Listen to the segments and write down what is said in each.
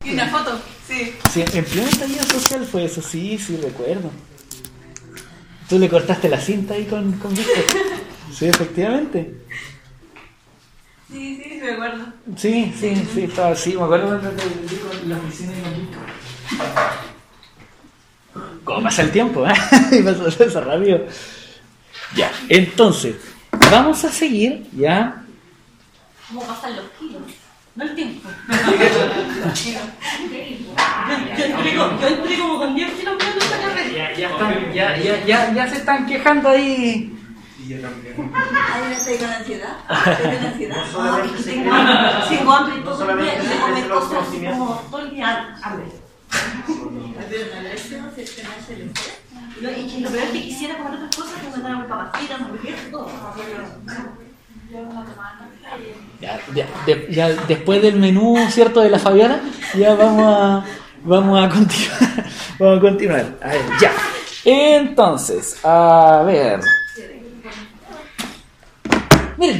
Y una foto, sí. Sí, en pleno estallido social fue eso, sí, recuerdo. Tú le cortaste la cinta ahí con Víctor. Sí, efectivamente. Sí, me acuerdo. Sí, estaba así, me acuerdo cuando te vendí con la oficina y con Víctor. ¿Cómo pasa el tiempo? Y pasó eso rápido. Ya, entonces, vamos a seguir, ya. ¿Cómo pasan los kilos? No el tiempo. Yo entré como con 10 kilos menos en esta carrera. Ya se están quejando ahí. Y yo también. ¿Ay, no estoy con ansiedad? ¿Estoy con ansiedad? Tengo hambre todo el día y de comer cosas como todo el día hambre. Pero no, eso se me hace el estrés. Y lo peor es que quisiera comer otras cosas, que me dan papas fritas, hamburguesas, todo. Ya, después del menú, ¿cierto?, de la Fabiana, ya vamos a continuar. Vamos a continuar. A ver, ya. Entonces, a ver. Miren,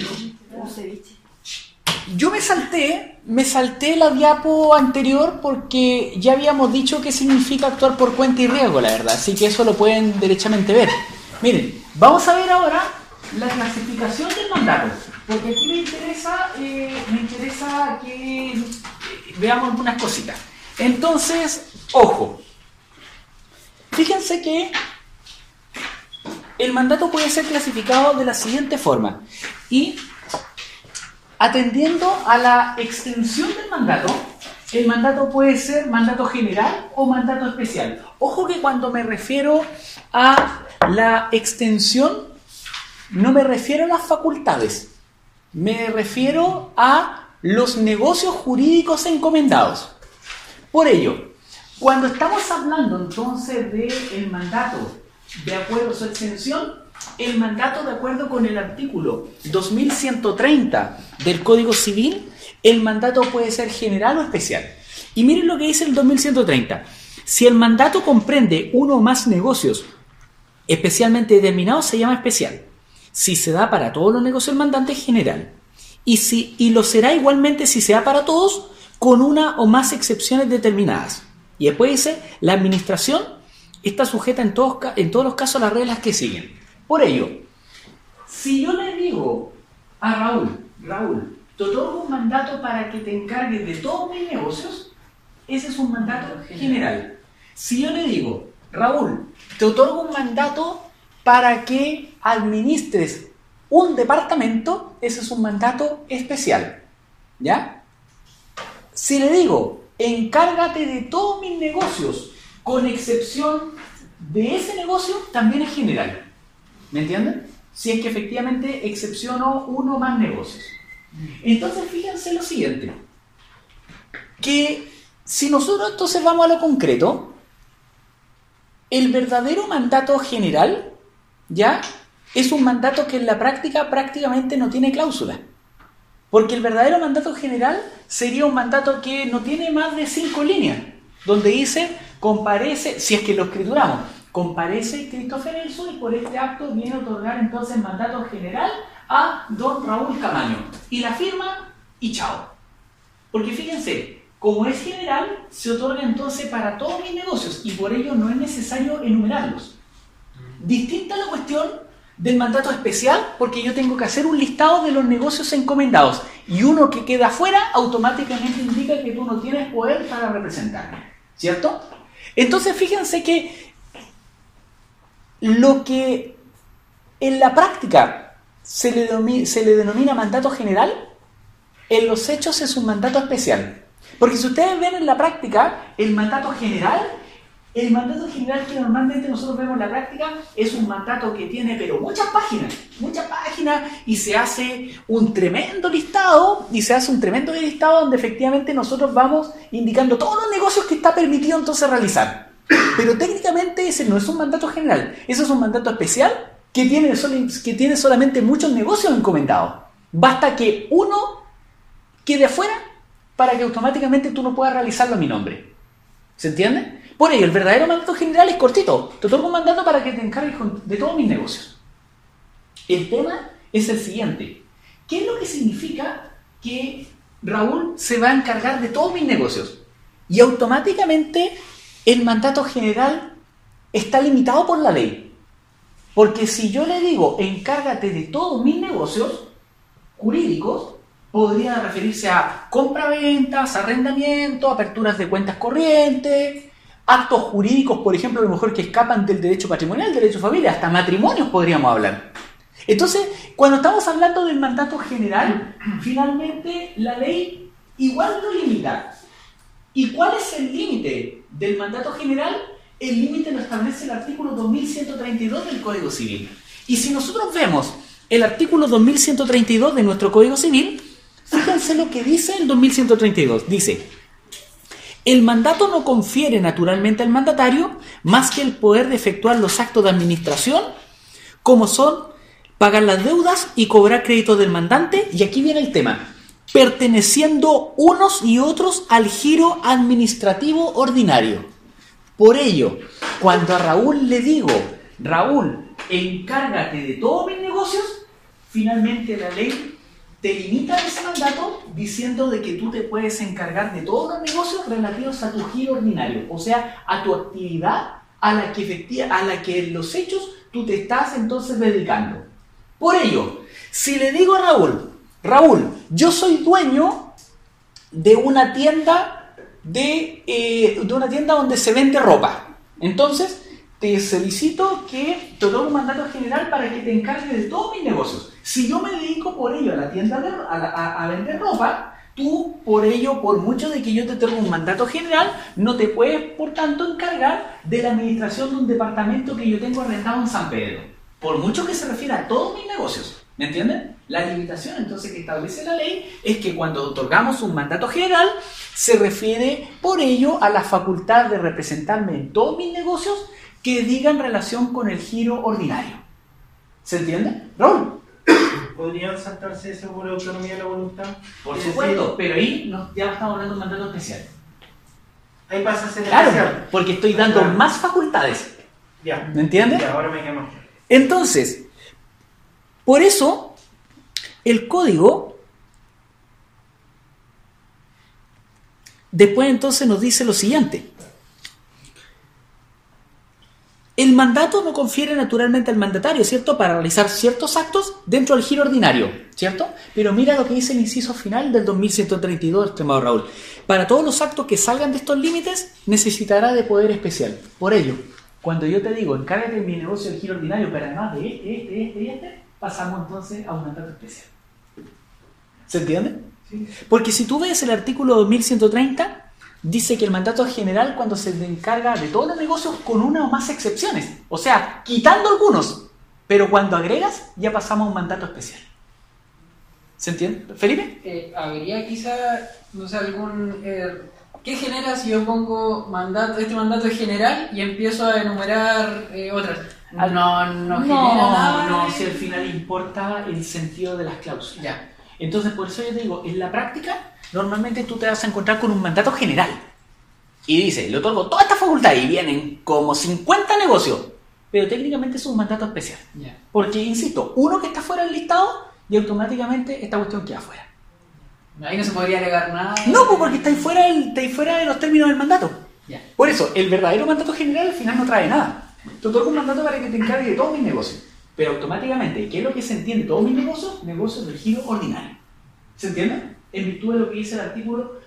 yo me salté la diapo anterior porque ya habíamos dicho qué significa actuar por cuenta y riesgo, la verdad. Así que eso lo pueden derechamente ver. Miren, vamos a ver ahora la clasificación del mandato, porque aquí me interesa que veamos algunas cositas. Entonces, ojo, fíjense que el mandato puede ser clasificado de la siguiente forma, y atendiendo a la extensión del mandato, el mandato puede ser mandato general o mandato especial. Ojo que cuando me refiero a la extensión, no me refiero a las facultades, me refiero a los negocios jurídicos encomendados. Por ello, cuando estamos hablando entonces del mandato de acuerdo a su extensión, el mandato de acuerdo con el artículo 2130 del Código Civil, el mandato puede ser general o especial. Y miren lo que dice el 2130. Si el mandato comprende uno o más negocios especialmente determinados, se llama especial. Si se da para todos los negocios el mandante, es general. Y lo será igualmente si se da para todos, con una o más excepciones determinadas. Y después dice, la administración está sujeta en todos los casos a las reglas que siguen. Por ello, si yo le digo a Raúl, te otorgo un mandato para que te encargues de todos mis negocios, ese es un mandato general. Si yo le digo, Raúl, te otorgo un mandato para que administres un departamento, ese es un mandato especial. ¿Ya? Si le digo, encárgate de todos mis negocios, con excepción de ese negocio, también es general. ¿Me entienden? Si es que efectivamente excepciono uno o más negocios. Entonces, fíjense lo siguiente. Que si nosotros entonces vamos a lo concreto, el verdadero mandato general, ¿ya?, es un mandato que en la práctica prácticamente no tiene cláusula. Porque el verdadero mandato general sería un mandato que no tiene más de 5 líneas, donde dice, comparece, si es que lo escrituramos, comparece Christopher Elso y por este acto viene a otorgar entonces mandato general a don Raúl Camaño. Y la firma y chao. Porque fíjense, como es general, se otorga entonces para todos mis negocios y por ello no es necesario enumerarlos. Distinta la cuestión del mandato especial, porque yo tengo que hacer un listado de los negocios encomendados y uno que queda fuera automáticamente indica que tú no tienes poder para representarme, ¿cierto? Entonces fíjense que lo que en la práctica se le denomina mandato general, en los hechos es un mandato especial. Porque si ustedes ven en la práctica, el mandato general que normalmente nosotros vemos en la práctica es un mandato que tiene pero muchas páginas, y se hace un tremendo listado, donde efectivamente nosotros vamos indicando todos los negocios que está permitido entonces realizar. Pero técnicamente ese no es un mandato general, ese es un mandato especial que tiene solamente muchos negocios encomendados. Basta que uno quede afuera para que automáticamente tú no puedas realizarlo a mi nombre. ¿Se entiende? Por ello, el verdadero mandato general es cortito. Te otorgo un mandato para que te encargues de todos mis negocios. El tema es el siguiente. ¿Qué es lo que significa que Raúl se va a encargar de todos mis negocios? Y automáticamente el mandato general está limitado por la ley. Porque si yo le digo, encárgate de todos mis negocios jurídicos, podría referirse a compra-ventas, arrendamiento, aperturas de cuentas corrientes, actos jurídicos, por ejemplo, a lo mejor que escapan del derecho patrimonial, del derecho de familia, hasta matrimonios podríamos hablar. Entonces, cuando estamos hablando del mandato general, finalmente la ley igual lo limita. ¿Y cuál es el límite del mandato general? El límite lo establece el artículo 2132 del Código Civil. Y si nosotros vemos el artículo 2132 de nuestro Código Civil, fíjense lo que dice el 2132. Dice: el mandato no confiere naturalmente al mandatario más que el poder de efectuar los actos de administración, como son pagar las deudas y cobrar créditos del mandante, y aquí viene el tema, perteneciendo unos y otros al giro administrativo ordinario. Por ello, cuando a Raúl le digo, Raúl, encárgate de todos mis negocios, finalmente la ley te limita ese mandato diciendo de que tú te puedes encargar de todos los negocios relativos a tu giro ordinario, o sea, a tu actividad a la que en los hechos tú te estás entonces dedicando. Por ello, si le digo a Raúl, yo soy dueño de una tienda donde se vende ropa. Entonces, te solicito que te otorgue un mandato general para que te encargues de todos mis negocios. Si yo me dedico por ello a la tienda a vender ropa, tú por ello, por mucho de que yo te otorgue un mandato general, no te puedes, por tanto, encargar de la administración de un departamento que yo tengo arrendado en San Pedro. Por mucho que se refiera a todos mis negocios. ¿Me entienden? La limitación entonces que establece la ley es que cuando otorgamos un mandato general se refiere por ello a la facultad de representarme en todos mis negocios que digan relación con el giro ordinario. ¿Se entiende? Raúl. ¿Podrían saltarse eso por autonomía de la voluntad? Por supuesto, pero ahí ya estamos hablando de un mandato especial. Ahí pasa a ser claro, especial. Porque estoy dando más facultades. Ya. ¿Me entiendes? Ya, ahora me queda más. Entonces, por eso, el código después entonces nos dice lo siguiente. El mandato no confiere naturalmente al mandatario, ¿cierto?, para realizar ciertos actos dentro del giro ordinario, ¿cierto? Pero mira lo que dice el inciso final del 2132, estimado Raúl. Para todos los actos que salgan de estos límites, necesitará de poder especial. Por ello, cuando yo te digo, encárgate de mi negocio del giro ordinario, pero además de este, pasamos entonces a un mandato especial. ¿Se entiende? Sí. Porque si tú ves el artículo 2130, dice que el mandato es general cuando se encarga de todos los negocios con una o más excepciones. O sea, quitando algunos. Pero cuando agregas, ya pasamos a un mandato especial. ¿Se entiende? ¿Felipe? Habría quizá, no sé, algún... ¿qué genera si yo pongo este mandato es general y empiezo a enumerar otras? No genera nada. No, si al final importa el sentido de las cláusulas. Ya. Entonces, por eso yo te digo, en la práctica, normalmente tú te vas a encontrar con un mandato general. Y dice, le otorgo toda esta facultad y vienen como 50 negocios. Pero técnicamente es un mandato especial. Ya. Porque, insisto, uno que está fuera del listado y automáticamente esta cuestión queda fuera. Ahí no se podría alegar nada. No, pues porque estáis fuera de los términos del mandato. Ya. Por eso, el verdadero mandato general al final no trae nada. Te otorgo un mandato para que te encargue de todos mis negocios. Pero automáticamente, ¿qué es lo que se entiende? Todos mis negocios, negocios del giro ordinario. ¿Se entiende? En virtud de lo que dice el artículo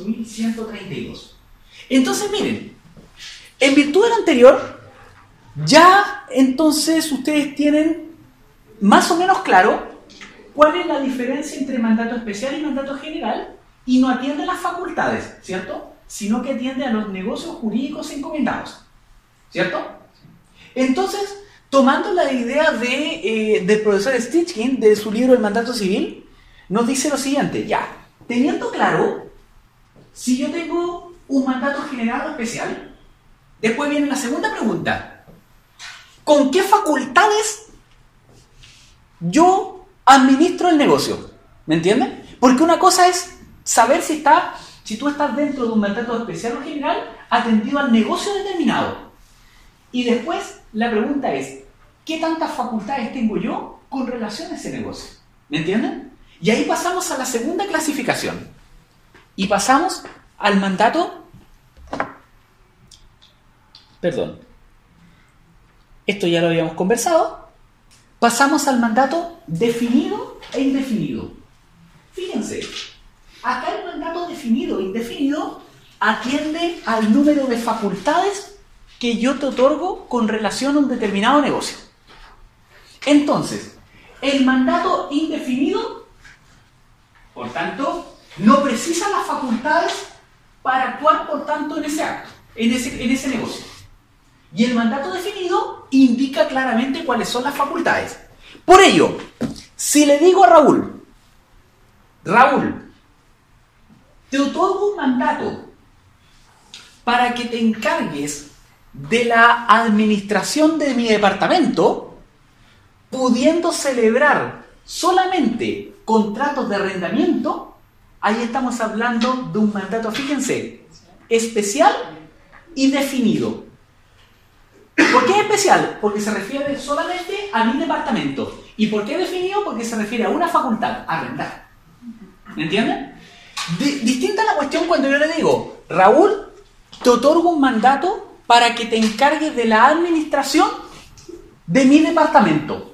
2132. Entonces, miren, en virtud del anterior, ya entonces ustedes tienen más o menos claro cuál es la diferencia entre mandato especial y mandato general, y no atiende a las facultades, ¿cierto? Sino que atiende a los negocios jurídicos encomendados, ¿cierto? Entonces, tomando la idea del profesor Stitchkin, de su libro El Mandato Civil, nos dice lo siguiente, ya, teniendo claro, si yo tengo un mandato general o especial, después viene la segunda pregunta, ¿con qué facultades yo administro el negocio? ¿Me entienden? Porque una cosa es saber si tú estás dentro de un mandato especial o general atendido al negocio determinado. Y después la pregunta es, ¿qué tantas facultades tengo yo con relación a ese negocio? ¿Me entienden? Y ahí pasamos a la segunda clasificación. Y pasamos al mandato Perdón. Esto ya lo habíamos conversado. Pasamos al mandato definido e indefinido. Fíjense, acá el mandato definido e indefinido atiende al número de facultades que yo te otorgo con relación a un determinado negocio. Entonces, el mandato indefinido, por tanto, no precisa las facultades para actuar, por tanto, en ese acto, en ese negocio. Y el mandato definido indica claramente cuáles son las facultades. Por ello, si le digo a Raúl, te otorgo un mandato para que te encargues de la administración de mi departamento, pudiendo celebrar solamente contratos de arrendamiento, ahí estamos hablando de un mandato, fíjense, especial y definido. ¿Por qué es especial? Porque se refiere solamente a mi departamento. ¿Y por qué definido? Porque se refiere a una facultad, arrendar. ¿Me entienden? Distinta la cuestión cuando yo le digo, Raúl, te otorgo un mandato para que te encargues de la administración de mi departamento.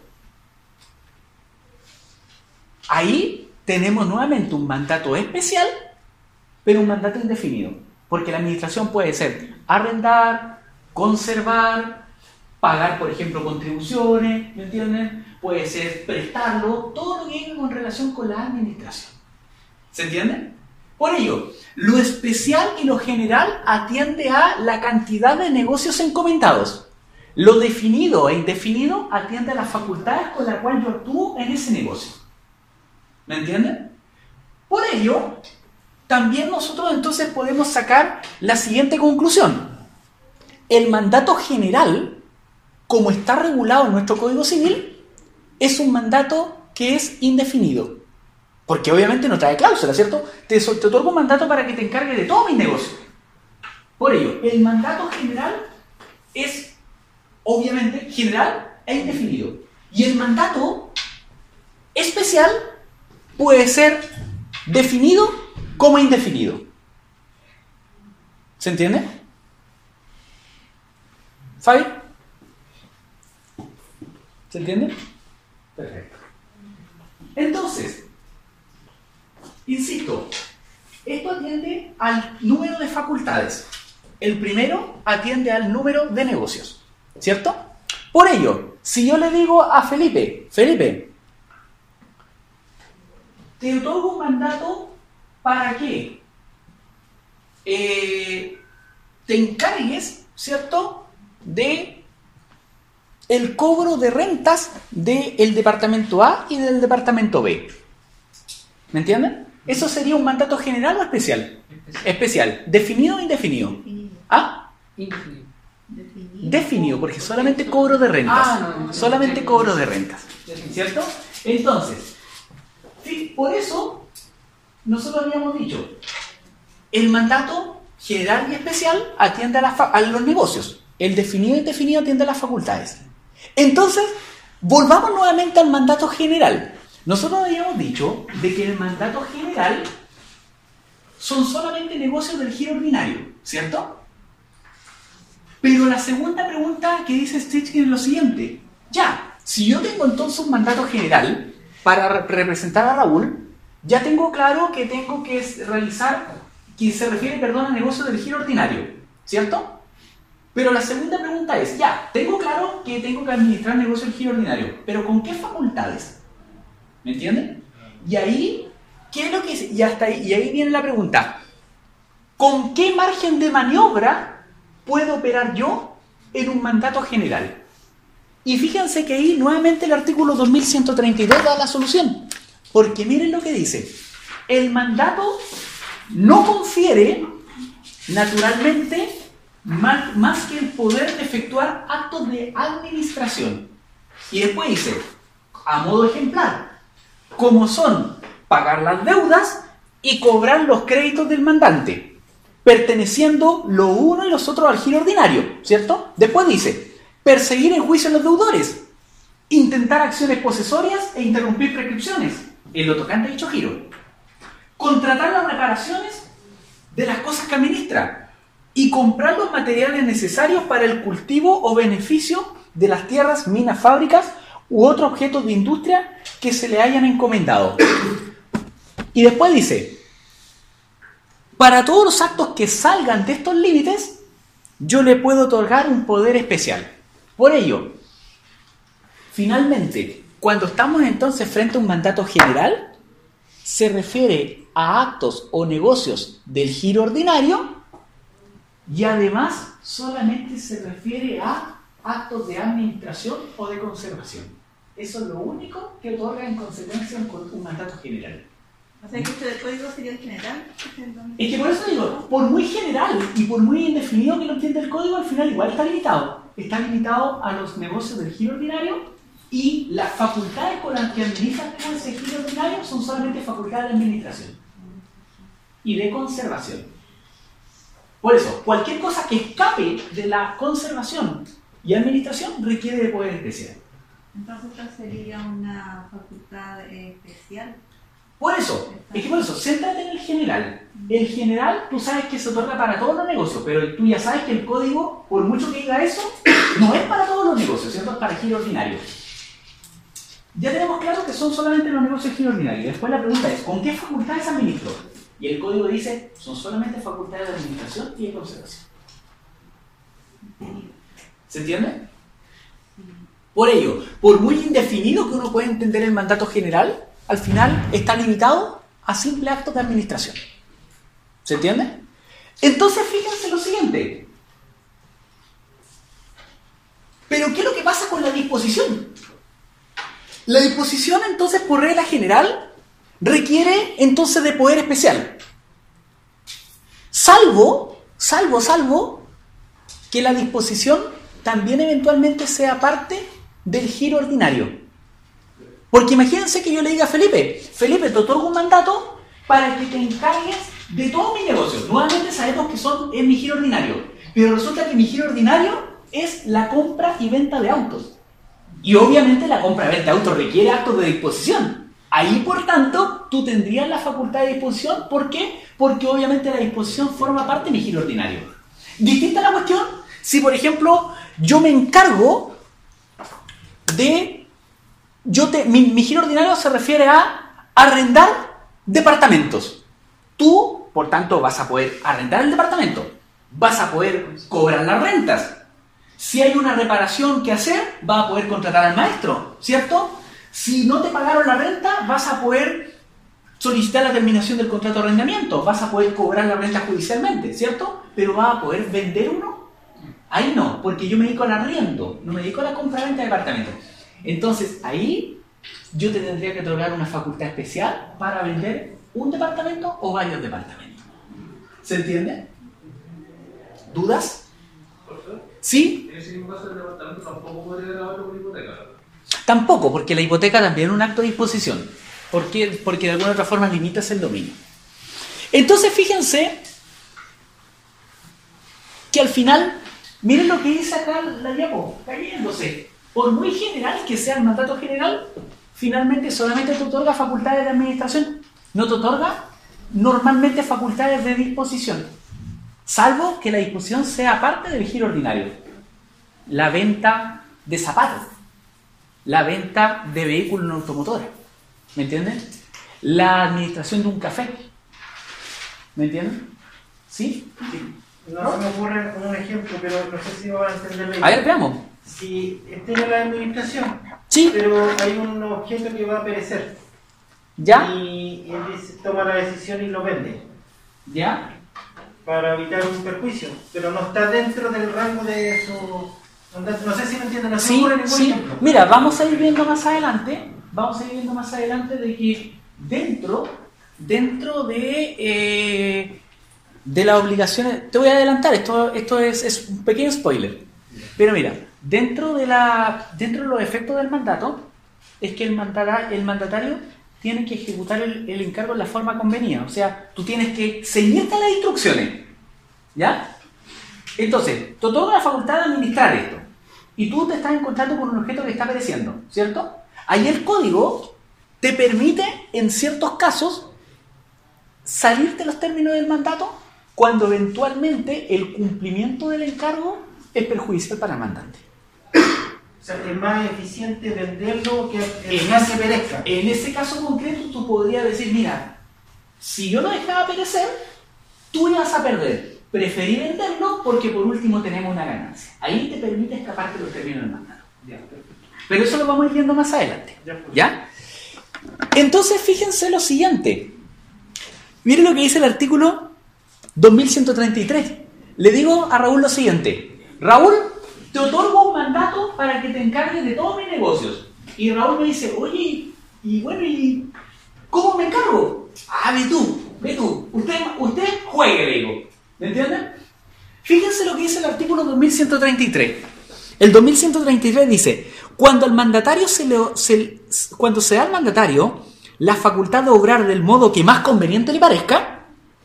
Ahí tenemos nuevamente un mandato especial, pero un mandato indefinido. Porque la administración puede ser arrendar, conservar, pagar, por ejemplo, contribuciones, ¿me entienden? Puede ser prestarlo, todo lo que venga con relación con la administración. ¿Se entiende? Por ello, lo especial y lo general atiende a la cantidad de negocios encomendados. Lo definido e indefinido atiende a las facultades con las cuales yo actúo en ese negocio. ¿Me entienden? Por ello, también nosotros entonces podemos sacar la siguiente conclusión. El mandato general, como está regulado en nuestro Código Civil, es un mandato que es indefinido. Porque obviamente no trae cláusula, ¿cierto? Te otorgo un mandato para que te encargues de todos mis negocios. Por ello, el mandato general es, obviamente, general e indefinido. Y el mandato especial puede ser definido como indefinido. ¿Se entiende? ¿Fabi? ¿Se entiende? Perfecto. Entonces, insisto, esto atiende al número de facultades. El primero atiende al número de negocios, ¿cierto? Por ello, si yo le digo a Felipe, te otorgo un mandato para que te encargues, ¿cierto?, de el cobro de rentas del departamento A y del departamento B. ¿Me entienden? ¿Eso sería un mandato general o especial? Especial. ¿Definido o indefinido? ¿Ah? Indefinido. Definido, porque solamente cobro de rentas. Solamente cobro de rentas. ¿Cierto? Entonces, sí, por eso nosotros habíamos dicho, el mandato general y especial atiende a los negocios. El definido y indefinido atiende a las facultades. Entonces, volvamos nuevamente al mandato general. Nosotros habíamos dicho de que el mandato general son solamente negocios del giro ordinario, ¿cierto? Pero la segunda pregunta que dice Sitchin es lo siguiente. Ya, si yo tengo entonces un mandato general para representar a Raúl, ya tengo claro que tengo que realizar, que se refiere, a negocios del giro ordinario, ¿cierto? Pero la segunda pregunta es, ya, tengo claro que tengo que administrar negocios del giro ordinario, pero ¿con qué facultades? ¿Me entienden? Y ahí, ¿qué es lo que es? Y ahí viene la pregunta. ¿Con qué margen de maniobra puedo operar yo en un mandato general? Y fíjense que ahí nuevamente el artículo 2132 da la solución. Porque miren lo que dice. El mandato no confiere, naturalmente, más que el poder de efectuar actos de administración. Y después dice, a modo ejemplar, como son pagar las deudas y cobrar los créditos del mandante, perteneciendo lo uno y los otros al giro ordinario, ¿cierto? Después dice, perseguir en juicio a los deudores, intentar acciones posesorias e interrumpir prescripciones, en lo tocante a dicho giro, contratar las reparaciones de las cosas que administra, y comprar los materiales necesarios para el cultivo o beneficio de las tierras, minas, fábricas u otros objetos de industria que se le hayan encomendado. Y después dice, para todos los actos que salgan de estos límites, yo le puedo otorgar un poder especial. Por ello, finalmente, cuando estamos entonces frente a un mandato general, se refiere a actos o negocios del giro ordinario y además solamente se refiere a actos de administración o de conservación. Eso es lo único que otorga en consecuencia un mandato general. O sea que este del código sería el general. Es que por eso digo, por muy general y por muy indefinido que lo entienda el código, al final igual está limitado. Está limitado a los negocios del giro ordinario y las facultades con las que administran ese giro ordinario son solamente facultades de administración y de conservación. Por eso, cualquier cosa que escape de la conservación y administración requiere de poder especial. Entonces esta sería una facultad especial. Por eso, céntrate en el general. El general, tú sabes que se otorga para todos los negocios, pero tú ya sabes que el código, por mucho que diga eso, no es para todos los negocios, ¿cierto? Es para el giro ordinario. Ya tenemos claro que son solamente los negocios de giro ordinario. Después la pregunta es, ¿con qué facultades administro? Y el código dice, son solamente facultades de administración y de conservación. ¿Se entiende? Por ello, por muy indefinido que uno pueda entender el mandato general, al final está limitado a simple actos de administración. ¿Se entiende? Entonces fíjense lo siguiente. ¿Pero qué es lo que pasa con la disposición? La disposición entonces por regla general requiere entonces de poder especial. Salvo que la disposición también eventualmente sea parte del giro ordinario. Porque imagínense que yo le diga a Felipe, te otorgo un mandato para que te encargues de todos mis negocios. Nuevamente sabemos que es mi giro ordinario, pero resulta que mi giro ordinario es la compra y venta de autos. Y obviamente la compra y venta de autos requiere actos de disposición. Ahí, por tanto, tú tendrías la facultad de disposición. ¿Por qué? Porque obviamente la disposición forma parte de mi giro ordinario. Distinta la cuestión si, por ejemplo, yo me encargo de... mi giro ordinario se refiere a arrendar departamentos. Tú, por tanto, vas a poder arrendar el departamento. Vas a poder cobrar las rentas. Si hay una reparación que hacer, vas a poder contratar al maestro, ¿cierto? Si no te pagaron la renta, vas a poder solicitar la terminación del contrato de arrendamiento. Vas a poder cobrar la renta judicialmente, ¿cierto? Pero vas a poder vender uno. Ahí no, porque yo me dedico al arriendo, no me dedico a la compra-venta de departamentos. Entonces, ahí yo te tendría que otorgar una facultad especial para vender un departamento o varios departamentos. ¿Se entiende? ¿Dudas? ¿Sí? En un caso del departamento tampoco podría grabarlo por hipoteca. Tampoco, porque la hipoteca también es un acto de disposición. ¿Por qué? Porque de alguna otra forma limitas el dominio. Entonces, fíjense que al final, miren lo que dice acá la diapo, cayéndose. Por muy general que sea el mandato general, finalmente solamente te otorga facultades de administración, no te otorga normalmente facultades de disposición, salvo que la disposición sea parte del giro ordinario. La venta de zapatos, la venta de vehículos no automotores, ¿me entienden? La administración de un café, ¿me entienden? ¿Sí? No se me ocurre un ejemplo, pero no sé si van a entender la A ver, veamos. Si estoy en la administración, Sí. pero hay un objeto que va a perecer. ¿Ya? Y él toma la decisión y lo vende. ¿Ya? Para evitar un perjuicio, pero no está dentro del rango de su... No sé si me entienden, no se me ocurre ningún ejemplo. Mira, vamos a ir viendo más adelante de que dentro de las obligaciones, te voy a adelantar, esto es un pequeño spoiler, pero mira, dentro de los efectos del mandato, es que el mandatario tiene que ejecutar el encargo en la forma convenida, o sea, tú tienes que ceñirte a las instrucciones, ¿ya? Entonces, te otorga la facultad de administrar esto, y tú te estás encontrando con un objeto que está pereciendo, ¿cierto? Ahí el código te permite, en ciertos casos, salirte de los términos del mandato cuando eventualmente el cumplimiento del encargo es perjudicial para el mandante. O sea, es más eficiente venderlo que perezca. En ese caso concreto, tú podrías decir, mira, si yo lo dejaba perecer, tú ibas a perder. Preferí venderlo porque por último tenemos una ganancia. Ahí te permite escaparte los términos del mandato. Pero eso lo vamos a ir viendo más adelante. ¿Ya? Entonces, fíjense lo siguiente. Miren lo que dice el artículo 2133. Le digo a Raúl lo siguiente. Raúl, te otorgo un mandato para que te encargues de todos mis negocios. Y Raúl me dice, oye, ¿y cómo me encargo? Ve tú. Usted juegue, le digo. ¿Me entienden? Fíjense lo que dice el artículo 2133. El 2133 dice, cuando se da al mandatario la facultad de obrar del modo que más conveniente le parezca,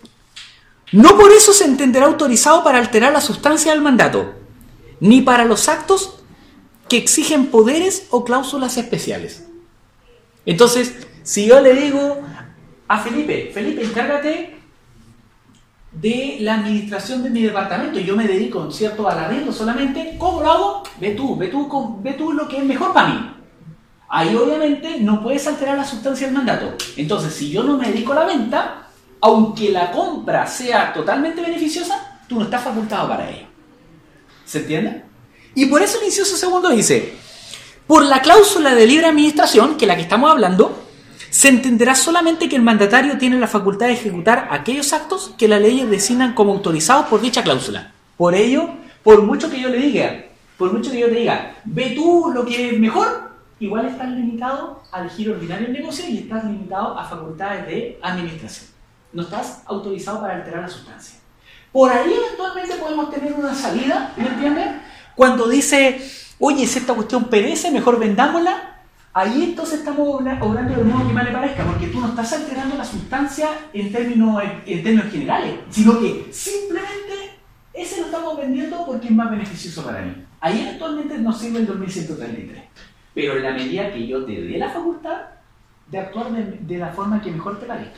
no por eso se entenderá autorizado para alterar la sustancia del mandato, ni para los actos que exigen poderes o cláusulas especiales. Entonces, si yo le digo a Felipe, encárgate de la administración de mi departamento y yo me dedico, ¿cierto?, al arreglo solamente, ¿cómo lo hago? Ve tú lo que es mejor para mí. Ahí obviamente no puedes alterar la sustancia del mandato. Entonces, si yo no me dedico a la venta, aunque la compra sea totalmente beneficiosa, tú no estás facultado para ello. ¿Se entiende? Y por eso el inciso segundo dice, por la cláusula de libre administración, que es la que estamos hablando, se entenderá solamente que el mandatario tiene la facultad de ejecutar aquellos actos que las leyes designan como autorizados por dicha cláusula. Por ello, por mucho que yo te diga, ve tú lo que es mejor, igual estás limitado al giro ordinario del negocio y estás limitado a facultades de administración. No estás autorizado para alterar la sustancia. Por ahí eventualmente podemos tener una salida, ¿me entiendes? Cuando dice, oye, si esta cuestión perece, mejor vendámosla. Ahí entonces estamos obrando del modo que más le parezca, porque tú no estás alterando la sustancia en términos generales, sino que simplemente ese lo estamos vendiendo porque es más beneficioso para mí. Ahí eventualmente nos sirve el 2133. Pero en la medida que yo te dé la facultad de actuar de la forma que mejor te parezca.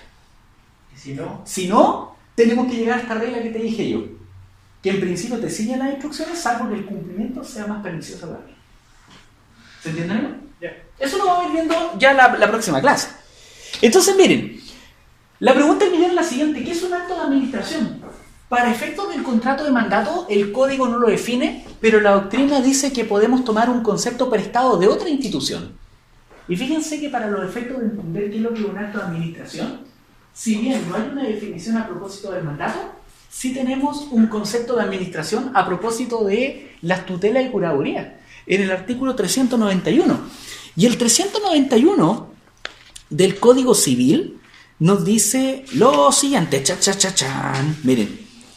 Si no, tenemos que llegar a esta regla que te dije yo, que en principio te siguen las instrucciones, salvo que el cumplimiento sea más pernicioso para mí. ¿Se entiende, no? Eso lo vamos a ir viendo ya la próxima clase. Entonces, miren, la pregunta del millón es la siguiente: ¿qué es un acto de administración? Para efectos del contrato de mandato, el código no lo define, pero la doctrina dice que podemos tomar un concepto prestado de otra institución. Y fíjense que para los efectos de entender qué es lo que es un acto de administración, si bien no hay una definición a propósito del mandato, sí tenemos un concepto de administración a propósito de las tutelas y curaduría, en el artículo 391. Y el 391 del Código Civil nos dice lo siguiente, miren,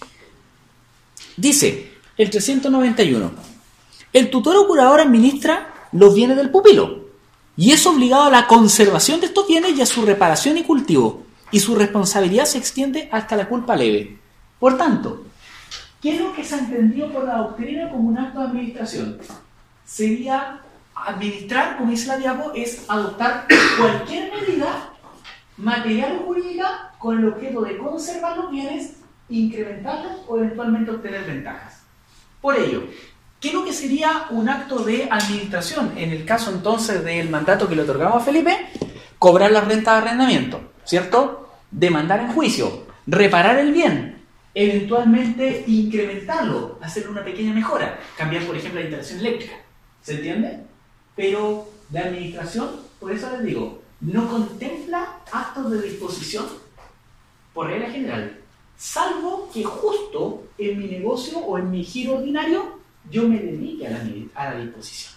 dice el 391, el tutor o curador administra los bienes del pupilo y es obligado a la conservación de estos bienes y a su reparación y cultivo, y su responsabilidad se extiende hasta la culpa leve. Por tanto, ¿qué es lo que se ha entendido por la doctrina como un acto de administración? Sería administrar, como dice la diapo, es adoptar cualquier medida material o jurídica con el objeto de conservar los bienes, incrementarlos o eventualmente obtener ventajas. Por ello, ¿qué es lo que sería un acto de administración? En el caso entonces del mandato que le otorgamos a Felipe, cobrar la renta de arrendamiento, ¿cierto? Demandar en juicio, reparar el bien, eventualmente incrementarlo, hacerle una pequeña mejora, cambiar por ejemplo la instalación eléctrica. ¿Se entiende? Pero la administración, por eso les digo, no contempla actos de disposición por regla general, salvo que justo en mi negocio o en mi giro ordinario yo me dedique a la disposición.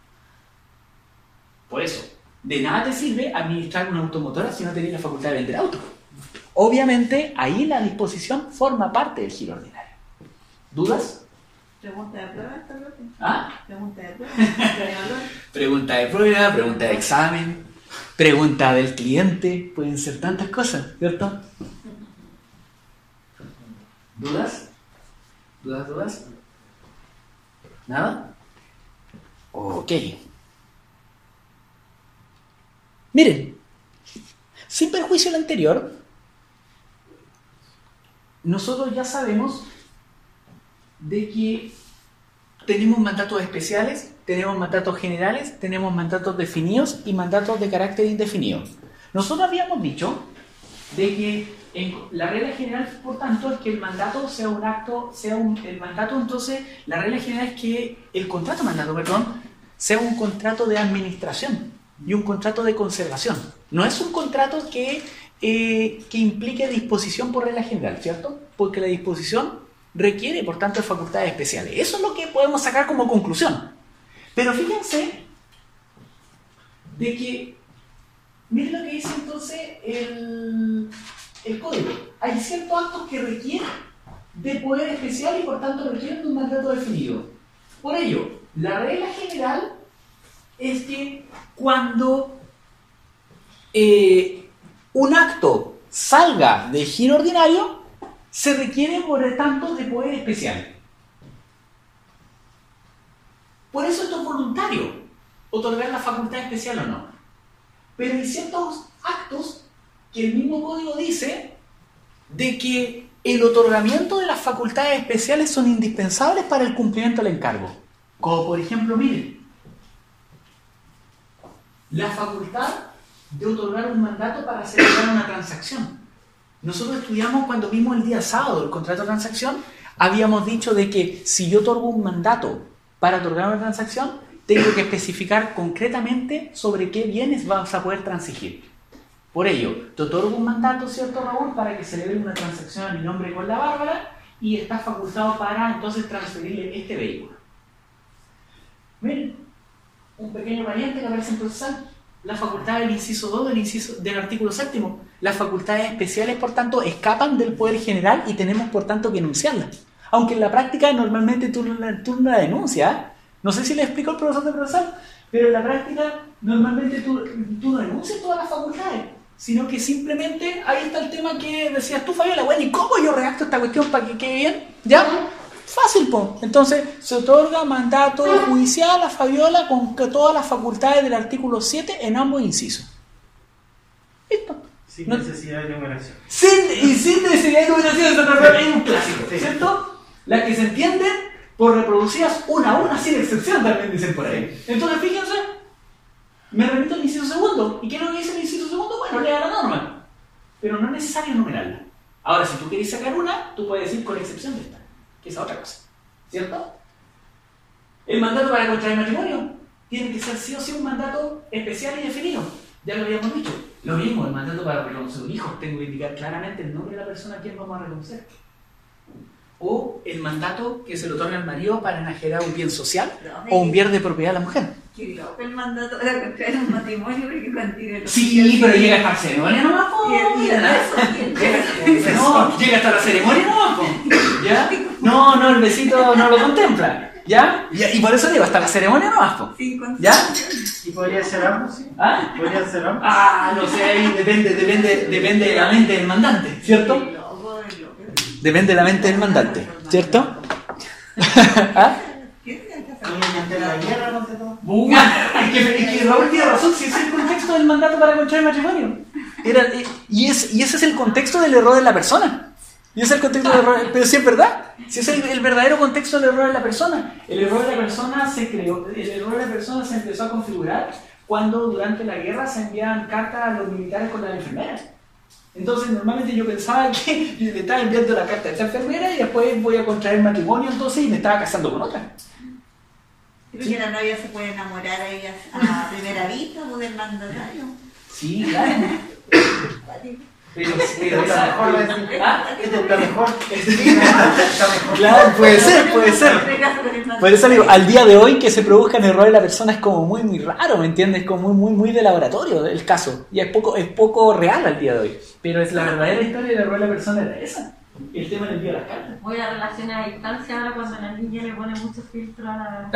Por eso, de nada te sirve administrar una automotora si no tenés la facultad de vender autos. Obviamente, ahí la disposición forma parte del giro ordinario. ¿Dudas? Pregunta de prueba, ¿está loco? ¿Ah? Pregunta de prueba. Pregunta de prueba, pregunta de examen, pregunta del cliente, pueden ser tantas cosas, ¿cierto? ¿Dudas? ¿Dudas? ¿Nada? Ok. Miren, sin perjuicio del anterior, nosotros ya sabemos de que tenemos mandatos especiales, tenemos mandatos generales, tenemos mandatos definidos y mandatos de carácter indefinido. Nosotros habíamos dicho de que la regla general, por tanto, es que el mandato sea un acto, el mandato, entonces, la regla general es que el mandato, sea un contrato de administración y un contrato de conservación. No es un contrato que implique disposición por regla general, ¿cierto? Porque la disposición requiere, por tanto, de facultades especiales. Eso es lo que podemos sacar como conclusión. Pero fíjense de que, miren lo que dice entonces el código. Hay ciertos actos que requieren de poder especial y por tanto requieren de un mandato definido. Por ello, la regla general es que cuando un acto salga del giro ordinario, se requiere por el tanto de poder especial. Por eso esto es voluntario, otorgar la facultad especial o no. Pero hay ciertos actos que el mismo código dice de que el otorgamiento de las facultades especiales son indispensables para el cumplimiento del encargo. Como por ejemplo, miren, la facultad de otorgar un mandato para celebrar una transacción. Nosotros estudiamos cuando vimos el día sábado el contrato de transacción, habíamos dicho de que si yo otorgo un mandato para otorgar una transacción, tengo que especificar concretamente sobre qué bienes vamos a poder transigir. Por ello, te otorgo un mandato, ¿cierto, Raúl?, para que celebre una transacción a mi nombre con la Bárbara y estás facultado para entonces transferirle este vehículo. Miren, un pequeño variante que aparece en procesal. La facultad del inciso 2 del artículo 7. Las facultades especiales, por tanto, escapan del poder general y tenemos, por tanto, que enunciarlas. Aunque en la práctica normalmente tú no la denuncias. No sé si le explico al profesor de procesal, pero en la práctica normalmente tú no denuncias todas las facultades, sino que simplemente ahí está el tema que decías tú, Fabiola. Bueno, ¿y cómo yo redacto esta cuestión para que quede bien? ¿Ya? Fácil, po. Entonces, se otorga mandato judicial a Fabiola con todas las facultades del artículo 7 en ambos incisos. Listo. Sin necesidad de enumeración. Sin necesidad de enumeración, es un clásico, ¿cierto? Las que se entienden por reproducidas una a una sin excepción, también dicen por ahí. Entonces, fíjense, me remito al inciso segundo. ¿Y qué es lo que dice el inciso segundo? Bueno, lea la norma. Pero no es necesario enumerarla. Ahora, si tú quieres sacar una, tú puedes decir con excepción de esta, que es otra cosa, ¿cierto? El mandato para contraer matrimonio tiene que ser sí o sí un mandato especial y definido. Ya lo habíamos dicho. Lo mismo, el mandato para reconocer un hijo. Tengo que indicar claramente el nombre de la persona a quien vamos a reconocer. O el mandato que se le otorga al marido para enajerar un bien social o un bien de propiedad de la mujer. Qué loco el mandato para contraer un matrimonio porque mantiene los... Sí, pero llega hasta la ceremonia nomás, po. No, llega hasta la ceremonia nomás, po. ¿Ya? No, el besito no lo contempla. ¿Ya? Y por eso digo, hasta la ceremonia nomás, po. ¿Ya? ¿Y podría ser ambos? ¿Sí? ¿Ah? ¿Podría ser ambos? No sé, ahí depende de la mente del mandante, ¿cierto? Depende de la mente del mandante, ¿cierto? ¿Ah? Es que Raúl tiene razón, si ese es el contexto del mandato para contraer matrimonio. Y ese es el contexto del error de la persona. Y ese es el contexto del error, pero sí es verdad. Si es el verdadero contexto del error de la persona. El error de la persona se empezó a configurar cuando durante la guerra se enviaban cartas a los militares con las enfermeras. Entonces normalmente yo pensaba que le estaba enviando la carta a esta enfermera y después voy a contraer matrimonio entonces y me estaba casando con otra. Creo que la novia se puede enamorar ahí a primera vista o del mandatario. Sí, claro. Pero está mejor. Claro, puede ser. Por eso digo, al día de hoy que se produzcan errores de la persona es como muy raro, ¿me entiendes? Como muy de laboratorio el caso. Y es poco real al día de hoy. Pero es la verdadera historia del error de la persona era esa. El tema del envío de las cartas. Voy a relaciones a distancia ahora cuando la niña le pone mucho filtro a la...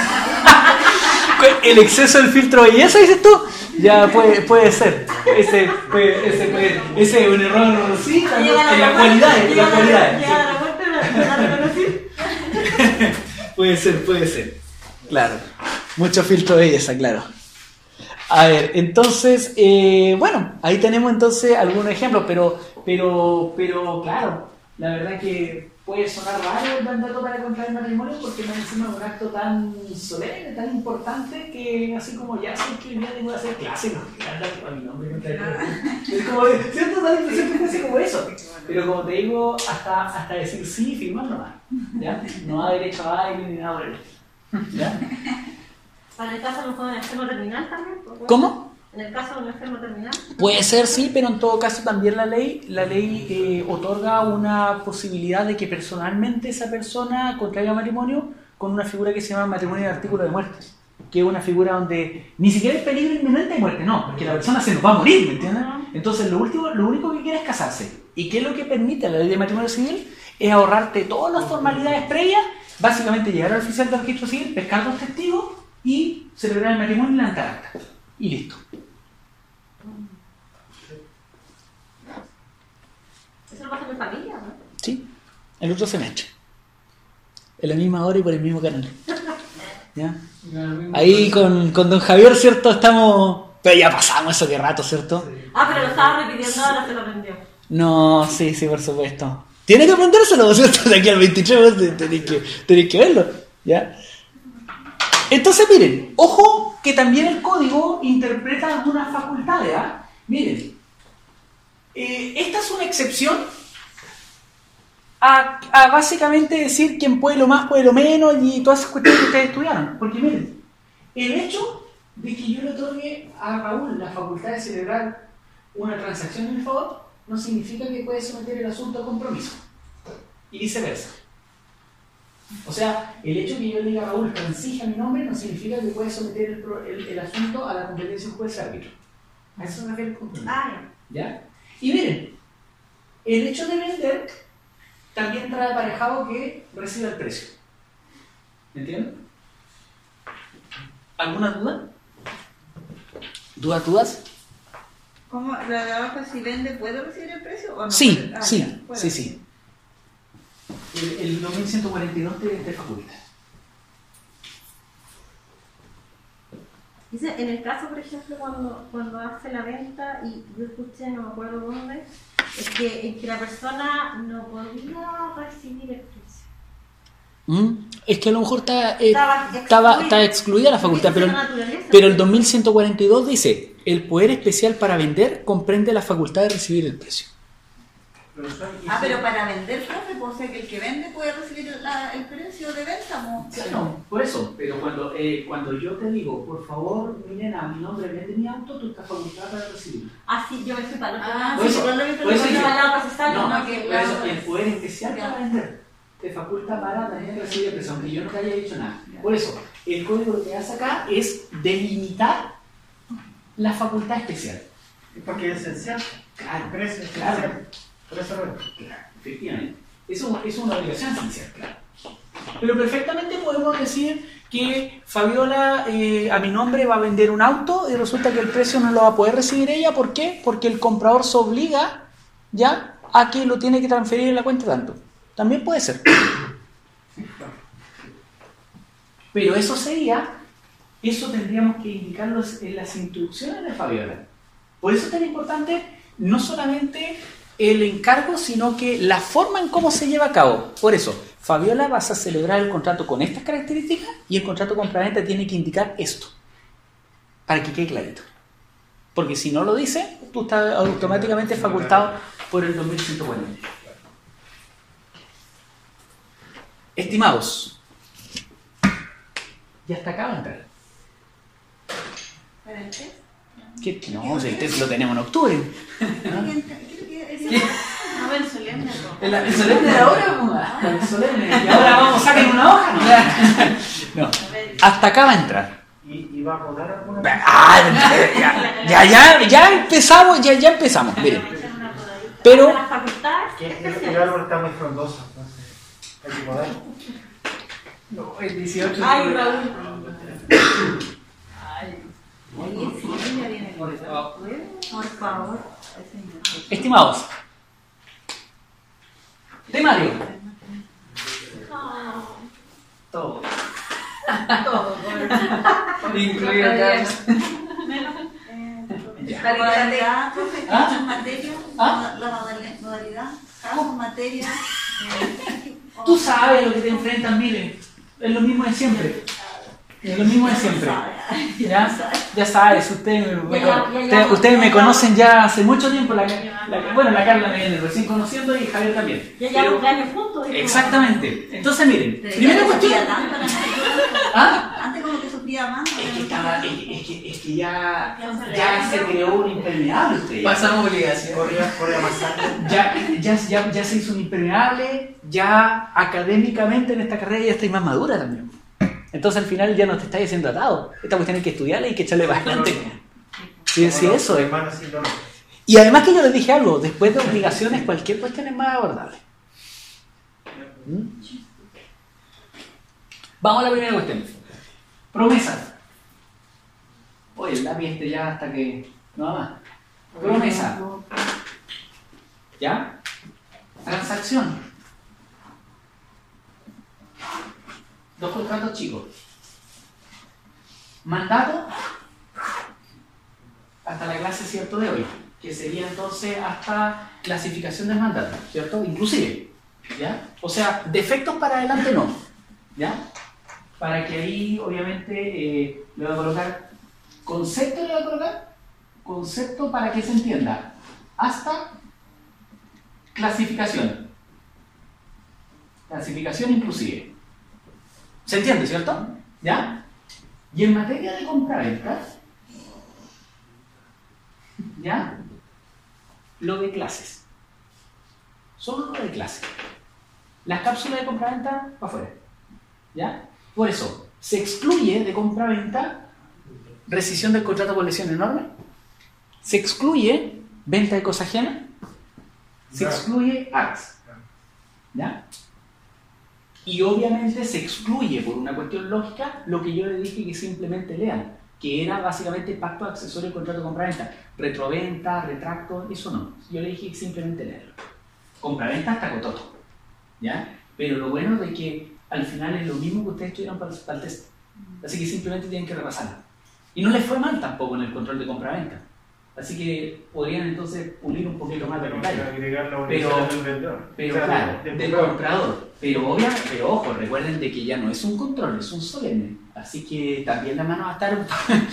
El exceso del filtro de belleza, dices tú. Ya puede ser. Ese es un error, sí, en la cualidad. Llega a la puerta y la reconocí. Puede ser. Claro. Mucho filtro de belleza, claro. A ver, entonces, bueno, ahí tenemos entonces algunos ejemplos, pero claro, La verdad que puede sonar raro el mandato para contraer matrimonio porque me encima es un acto tan solemne, tan importante que así como ya sé que hoy día tengo que hacer clase, no, que anda a mi nombre contraer matrimonio. Es como, ¿cierto? Da la impresión que es como eso. Pero como te digo, hasta decir sí, firmar nomás. ¿Ya? No hay derecho a baile ni nada por el estilo. ¿Ya? Para el caso de un enfermo terminal también. ¿Cómo? En el caso de un enfermo terminal. Puede ser, sí, pero en todo caso también la ley otorga una posibilidad de que personalmente esa persona contraiga matrimonio con una figura que se llama matrimonio de artículo de muerte, que es una figura donde ni siquiera hay peligro inminente de muerte, no, porque la persona se nos va a morir, ¿me entiendes? Entonces lo único que quiere es casarse. ¿Y qué es lo que permite la ley de matrimonio civil? Es ahorrarte todas las formalidades previas, básicamente llegar al oficial del registro civil, pescar 2 testigos y celebrar el matrimonio y levantar acta. Y listo. Eso lo pasa en mi familia, ¿no? Sí, el otro semestre. En la misma hora y por el mismo canal. ¿Ya? Ahí con don Javier, ¿cierto? Estamos... Pero ya pasamos eso de rato, ¿cierto? Ah, pero lo estaba repitiendo, ahora se lo aprendió. No, sí, por supuesto. Tiene que aprendérselo, ¿cierto? De aquí al 23 tenéis que verlo. ¿Ya? Entonces, miren, ojo que también el código interpreta algunas facultades. ¿Ah? Miren, esta es una excepción a básicamente decir quién puede lo más, puede lo menos y todas esas cuestiones que ustedes estudiaron. Porque miren, el hecho de que yo le otorgue a Raúl la facultad de celebrar una transacción en mi favor no significa que puede someter el asunto a compromiso. Y viceversa. O sea, el hecho que yo le diga a Raúl transija mi nombre no significa que puede someter el asunto a la competencia de un juez árbitro. A eso se refiere el compromiso. ¿Ya? Y miren, el hecho de vender también trae aparejado que reciba el precio. ¿Me entienden? ¿Alguna duda? ¿Dudas? ¿Cómo? ¿La de abajo si vende puede recibir el precio o no? Sí, puede? sí, puede. sí. El 2142 te faculta. Dice, en el caso, por ejemplo, cuando hace la venta, y yo escuché, no me acuerdo dónde, es que la persona no podía recibir el precio. Es que a lo mejor está excluida la facultad, pero el 2142 dice, el poder especial para vender comprende la facultad de recibir el precio. Pero para vender, profe, pues, o sea que el que vende puede recibir el precio de venta, ¿no? Claro, por eso, pero cuando yo te digo, por favor, miren a mi nombre, vende mi auto, tú estás facultado para recibirlo. Ah, sí, yo me fui para el otro Ah, lado. sí, por eso no, el poder especial para vender te faculta para también recibir el precio, aunque yo no te haya dicho nada. Por eso, el código que hace acá es delimitar la facultad especial. Porque es esencial. Claro, El precio es claro. esencial. Por eso Claro, efectivamente. Es una obligación esencial, claro. Pero perfectamente podemos decir que Fabiola a mi nombre va a vender un auto y resulta que el precio no lo va a poder recibir ella. ¿Por qué? Porque el comprador se obliga ya a que lo tiene que transferir en la cuenta tanto. También puede ser. Pero eso tendríamos que indicarlo en las instrucciones de Fabiola. Por eso es tan importante no solamente el encargo, sino que la forma en cómo se lleva a cabo. Por eso, Fabiola, vas a celebrar el contrato con estas características y el contrato compraventa tiene que indicar esto, para que quede clarito. Porque si no lo dice, tú estás automáticamente facultado por el 2140. Estimados, ya hasta acá va a entrar. ¿Para el test? ¿Qué? No, si el test lo tenemos en octubre. A ver, solemne. ¿El solemne de ahora? El solemne. Y ahora vamos, saquen una hoja. No, hasta acá va a entrar. ¿Y va a poder alguna? Ya empezamos, ya empezamos. Miren. Pero Las facultades El árbol está muy frondoso, entonces hay que podar. no, el 18. Ay, Raúl. Oye, sí, ya viene. Por favor. Por favor. Estimados, temario. Todo. Incluido acá. La modalidad, profe, ¿Ah? en materia, ¿Ah? la modalidad. damos materia. Tú sabes a lo que te enfrentas, miren. Es lo mismo de siempre. Es lo mismo de siempre. Ya sabes, ustedes me conocen ya hace mucho tiempo. Bueno, la Carla me viene recién conociendo y Javier también. Ya llevamos años juntos. Exactamente. Entonces, miren. Primera cuestión. Antes como que sufría más. Es que ya se creó un impermeable usted. Pasamos obligación. Ya se hizo un impermeable. Ya académicamente en esta carrera ya estáis más madura también. Entonces al final ya no te estáis haciendo atado. Esta cuestión hay que estudiarla y hay que echarle para adelante. Sí, eso es. Y además que yo les dije algo, después de obligaciones cualquier cuestión es más abordable. Vamos a la primera cuestión. Promesa. Oye, el lápiz ya hasta que... Nada más. Promesa. ¿Ya? Transacción. Dos contratos chicos. Mandato hasta la clase, ¿cierto?, de hoy, que sería entonces hasta clasificación del mandato, ¿cierto? Inclusive, ¿ya? O sea, defectos para adelante no, ¿ya? Para que ahí, obviamente, le voy a colocar concepto, concepto para que se entienda, hasta clasificación. Clasificación inclusive. ¿Se entiende, cierto? ¿Ya? Y en materia de compraventa, ¿ya? Lo de clases. Solo lo de clases. Las cápsulas de compraventa para afuera. ¿Ya? Por eso, se excluye de compraventa rescisión del contrato por lesión enorme. Se excluye venta de cosa ajena. Se excluye arts. ¿Ya? Y obviamente se excluye por una cuestión lógica lo que yo le dije que simplemente lean, que era básicamente pacto accesorio y contrato de compraventa. Retroventa, retracto, eso no. Yo le dije que simplemente leerlo. Compraventa hasta cototo. ¿Ya? Pero lo bueno es de que al final es lo mismo que ustedes estudiaron para el test. Así que simplemente tienen que repasarlo. Y no les fue mal tampoco en el control de compraventa. Así que podrían entonces pulir un poquito más de detalle. Pero claro, del comprador. Pero ojo, recuerden de que ya no es un control, es un solemne. Así que también la mano va a estar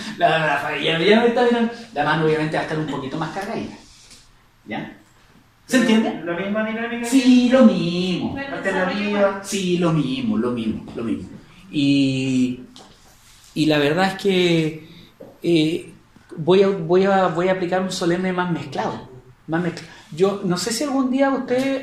la mano obviamente va a estar un poquito más cargadita. ¿Ya? ¿Se entiende? ¿La misma dinámica? Sí, lo mismo. Alternativa. Sí, lo mismo. Y la verdad es que voy a aplicar un solemne más mezclado. Yo no sé si algún día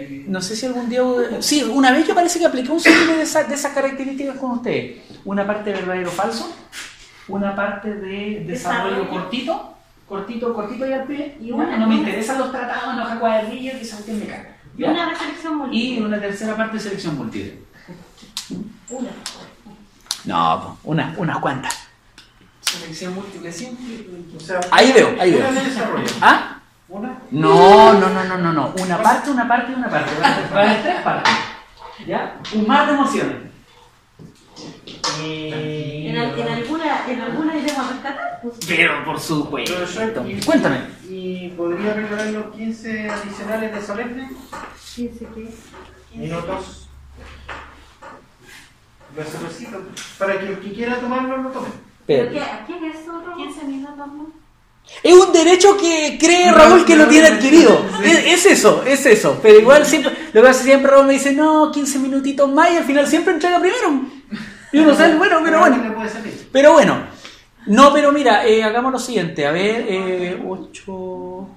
sí, una vez yo parece que apliqué un solemne de esas características con ustedes. Una parte de verdadero falso, una parte de desarrollo cortito y al pie. Y no me interesan los tratados, no los cuadrillos, que esa me caga. Y una selección múltiple. Y una tercera parte de selección múltiple. Una. No, unas cuantas. Selección múltiple siempre. O sea, Ahí veo. ¿Una de desarrollo? ¿Ah? ¿Una? No. Una parte. Va a haber tres partes. ¿Ya? Un mar de emociones. En alguna iremos a rescatar. Pues. Pero por supuesto. Cuéntame. ¿Y podría recordar los 15 adicionales de solemne? 15 qué. Minutos. Los solicito para que el que quiera tomarlo lo tome. ¿Pero qué es eso? 15 minutos más. Es un derecho que cree Raúl que lo tiene adquirido. Es eso. Pero igual siempre, lo que pasa siempre Raúl me dice, no, 15 minutitos más y al final siempre entrega primero. Y uno sabe, bueno. Pero bueno. No, pero mira, hagamos lo siguiente. A ver, 8...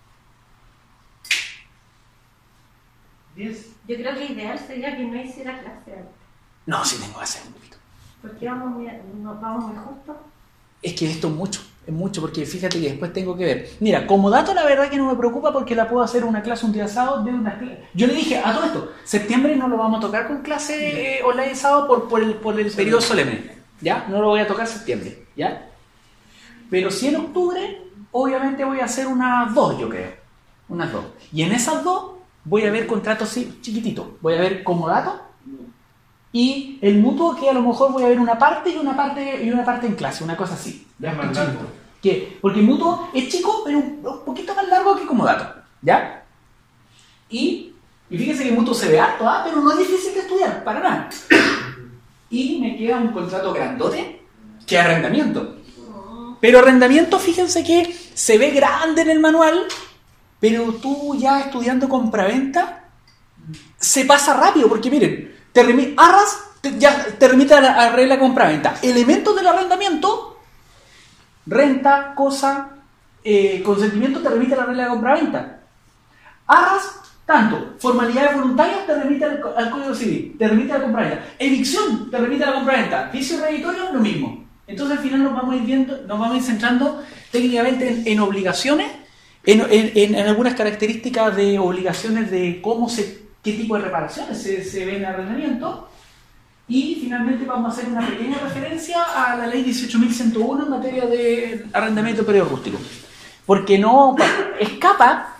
10. Yo creo que ideal sería que no hiciera clase antes. No, sí tengo que hacer un poquito. Porque vamos muy justos. Es que esto es mucho, porque fíjate que después tengo que ver. Mira, como dato la verdad que no me preocupa porque la puedo hacer una clase un día sábado de una clase. Yo le dije a todo esto, septiembre no lo vamos a tocar con clase online sábado por el periodo solemne, ¿ya? No lo voy a tocar septiembre, ¿ya? Pero si en octubre, obviamente voy a hacer unas 2, yo creo. Unas 2. Y en esas 2 voy a ver contratos chiquititos. Voy a ver como dato. Y el mutuo que a lo mejor voy a ver una parte y una parte en clase, una cosa así. Ya más largo. Porque el mutuo es chico, pero un poquito más largo que como dato. ¿Ya? Y Y fíjense que mutuo se ve harto, pero no es difícil de estudiar, para nada. Y me queda un contrato grandote que es arrendamiento. Pero arrendamiento, fíjense que se ve grande en el manual, pero tú ya estudiando compraventa, se pasa rápido, porque miren, Arras ya te remite a la regla de compraventa. Elementos del arrendamiento, renta, cosa, consentimiento te remite a la regla de compraventa. Arras, tanto. Formalidades voluntarias te remite al Código Civil, te remite a la compraventa. Evicción te remite a la compraventa. Vicio reditorio, lo mismo. Entonces al final nos vamos a ir centrando técnicamente en obligaciones, en algunas características de obligaciones de qué tipo de reparaciones se ven en arrendamiento. Y finalmente vamos a hacer una pequeña referencia a la ley 18.101 en materia de arrendamiento de predio rústico. Porque no escapa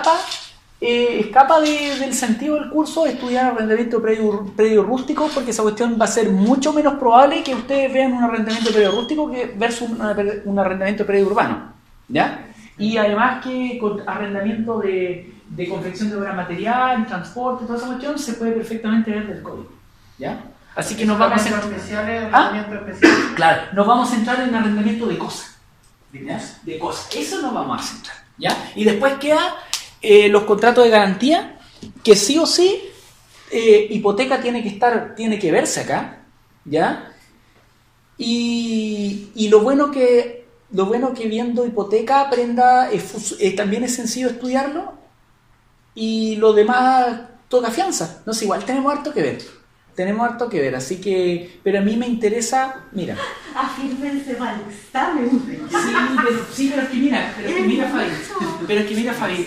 del sentido del curso estudiar arrendamiento de predio rústico, porque esa cuestión va a ser mucho menos probable que ustedes vean un arrendamiento de predio rústico que versus un arrendamiento de predio urbano, ¿ya? Y además que con arrendamiento de confección de obra material, transporte, toda esa cuestión se puede perfectamente ver del código, ¿ya? Así que nos vamos a centrar claro, nos vamos a centrar en arrendamiento de cosas, de cosas, eso nos vamos a centrar, ¿ya? Y después queda los contratos de garantía, que sí o sí hipoteca tiene que verse acá, ¿ya? Y lo bueno que viendo hipoteca aprenda, también es sencillo estudiarlo, y lo demás toca fianza. No sé, igual tenemos harto que ver, así que, pero a mí me interesa, mira. Afírmense para el examen. Pero es que mira, Fabi,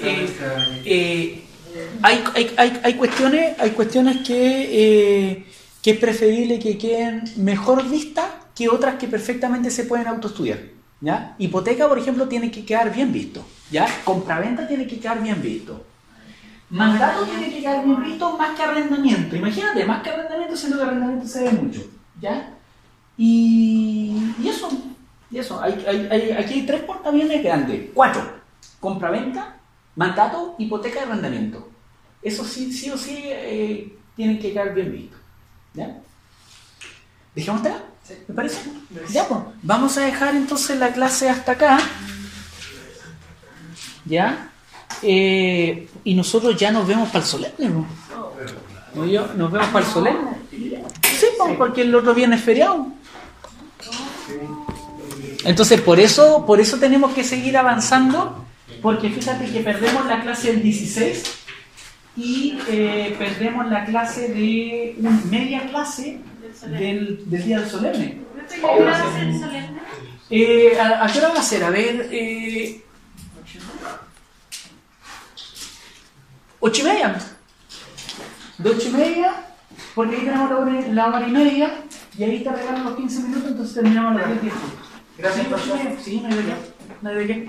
hay cuestiones que es preferible que queden mejor vistas que otras que perfectamente se pueden autoestudiar, ¿ya? Hipoteca, por ejemplo, tiene que quedar bien visto, ¿ya? Compraventa tiene que quedar bien visto. Mandato tiene que quedar bien visto más que arrendamiento. Imagínate, más que arrendamiento, siendo que arrendamiento se ve mucho, ¿ya? Y eso. Aquí hay 3 portaaviones grandes. 4. Compraventa, mandato, hipoteca y arrendamiento. Eso sí o sí tienen que quedar bien vistos, ¿ya? ¿Dejémosla? ¿Me parece? Ya, pues. Vamos a dejar entonces la clase hasta acá, ¿ya? Y nosotros ya nos vemos para el solemne, ¿no? Nos vemos para el solemne. Sí, porque el otro viernes es feriado. Entonces por eso tenemos que seguir avanzando, porque fíjate que perdemos la clase del 16 y perdemos la clase de media clase del día del solemne. ¿Qué hora va a ser el solemne? ¿A qué hora va a ser? A ver, 8:30. De 8:30, porque ahí tenemos la hora y media, y ahí te regalan los 15 minutos, entonces terminamos a las 10:10. Gracias, profesor. Sí, no hay de qué.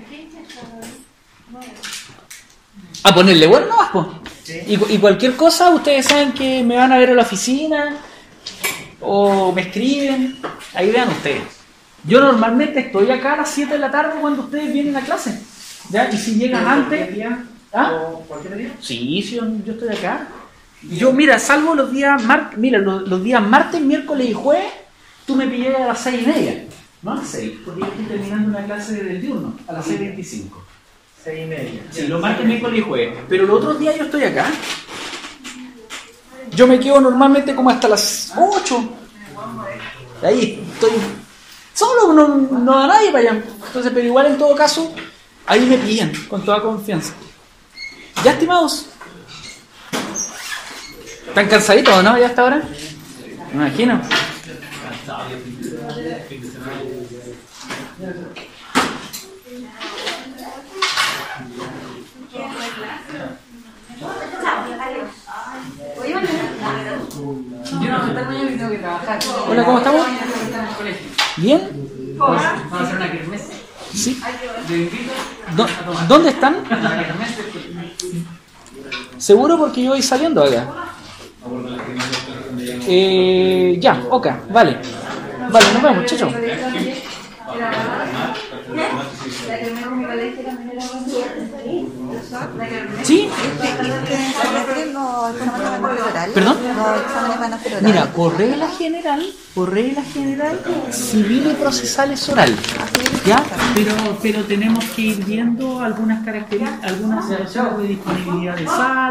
A ponerle bueno nomás, pues. Sí. Y cualquier cosa, ustedes saben que me van a ver a la oficina, o me escriben, ahí vean ustedes. Yo normalmente estoy acá a las 7 de la tarde cuando ustedes vienen a clase, ¿ya? Y si llegan antes... ¿Cualquier día? Sí, yo estoy acá. Yo, mira, salvo los días los días martes, miércoles y jueves, tú me pillé a las 6:30. No a las 6, porque yo estoy terminando una clase del diurno, a las 6:25. 6:30. Sí, los martes, miércoles y jueves. Pero los otros días yo estoy acá. Yo me quedo normalmente como hasta las 8. Ahí estoy solo, no da nadie para allá. Entonces, pero igual en todo caso, ahí me pillan con toda confianza. Ya, estimados. ¿Están cansaditos, no? ¿Ya hasta ahora? Me imagino. Hola, ¿cómo estamos? ¿Bien? Vamos a hacer una kermés. Sí. ¿Dónde están? ¿Seguro? Porque yo voy saliendo acá. Ya, ok, vale. Vale, nos vemos, chao. ¿Sí? los exámenes van a ser orales. ¿Perdón? Los exámenes van a ser orales. Mira, por regla general, civil y procesal es oral, ¿ya? Pero tenemos que ir viendo algunas características, algunas situaciones de disponibilidad de sala.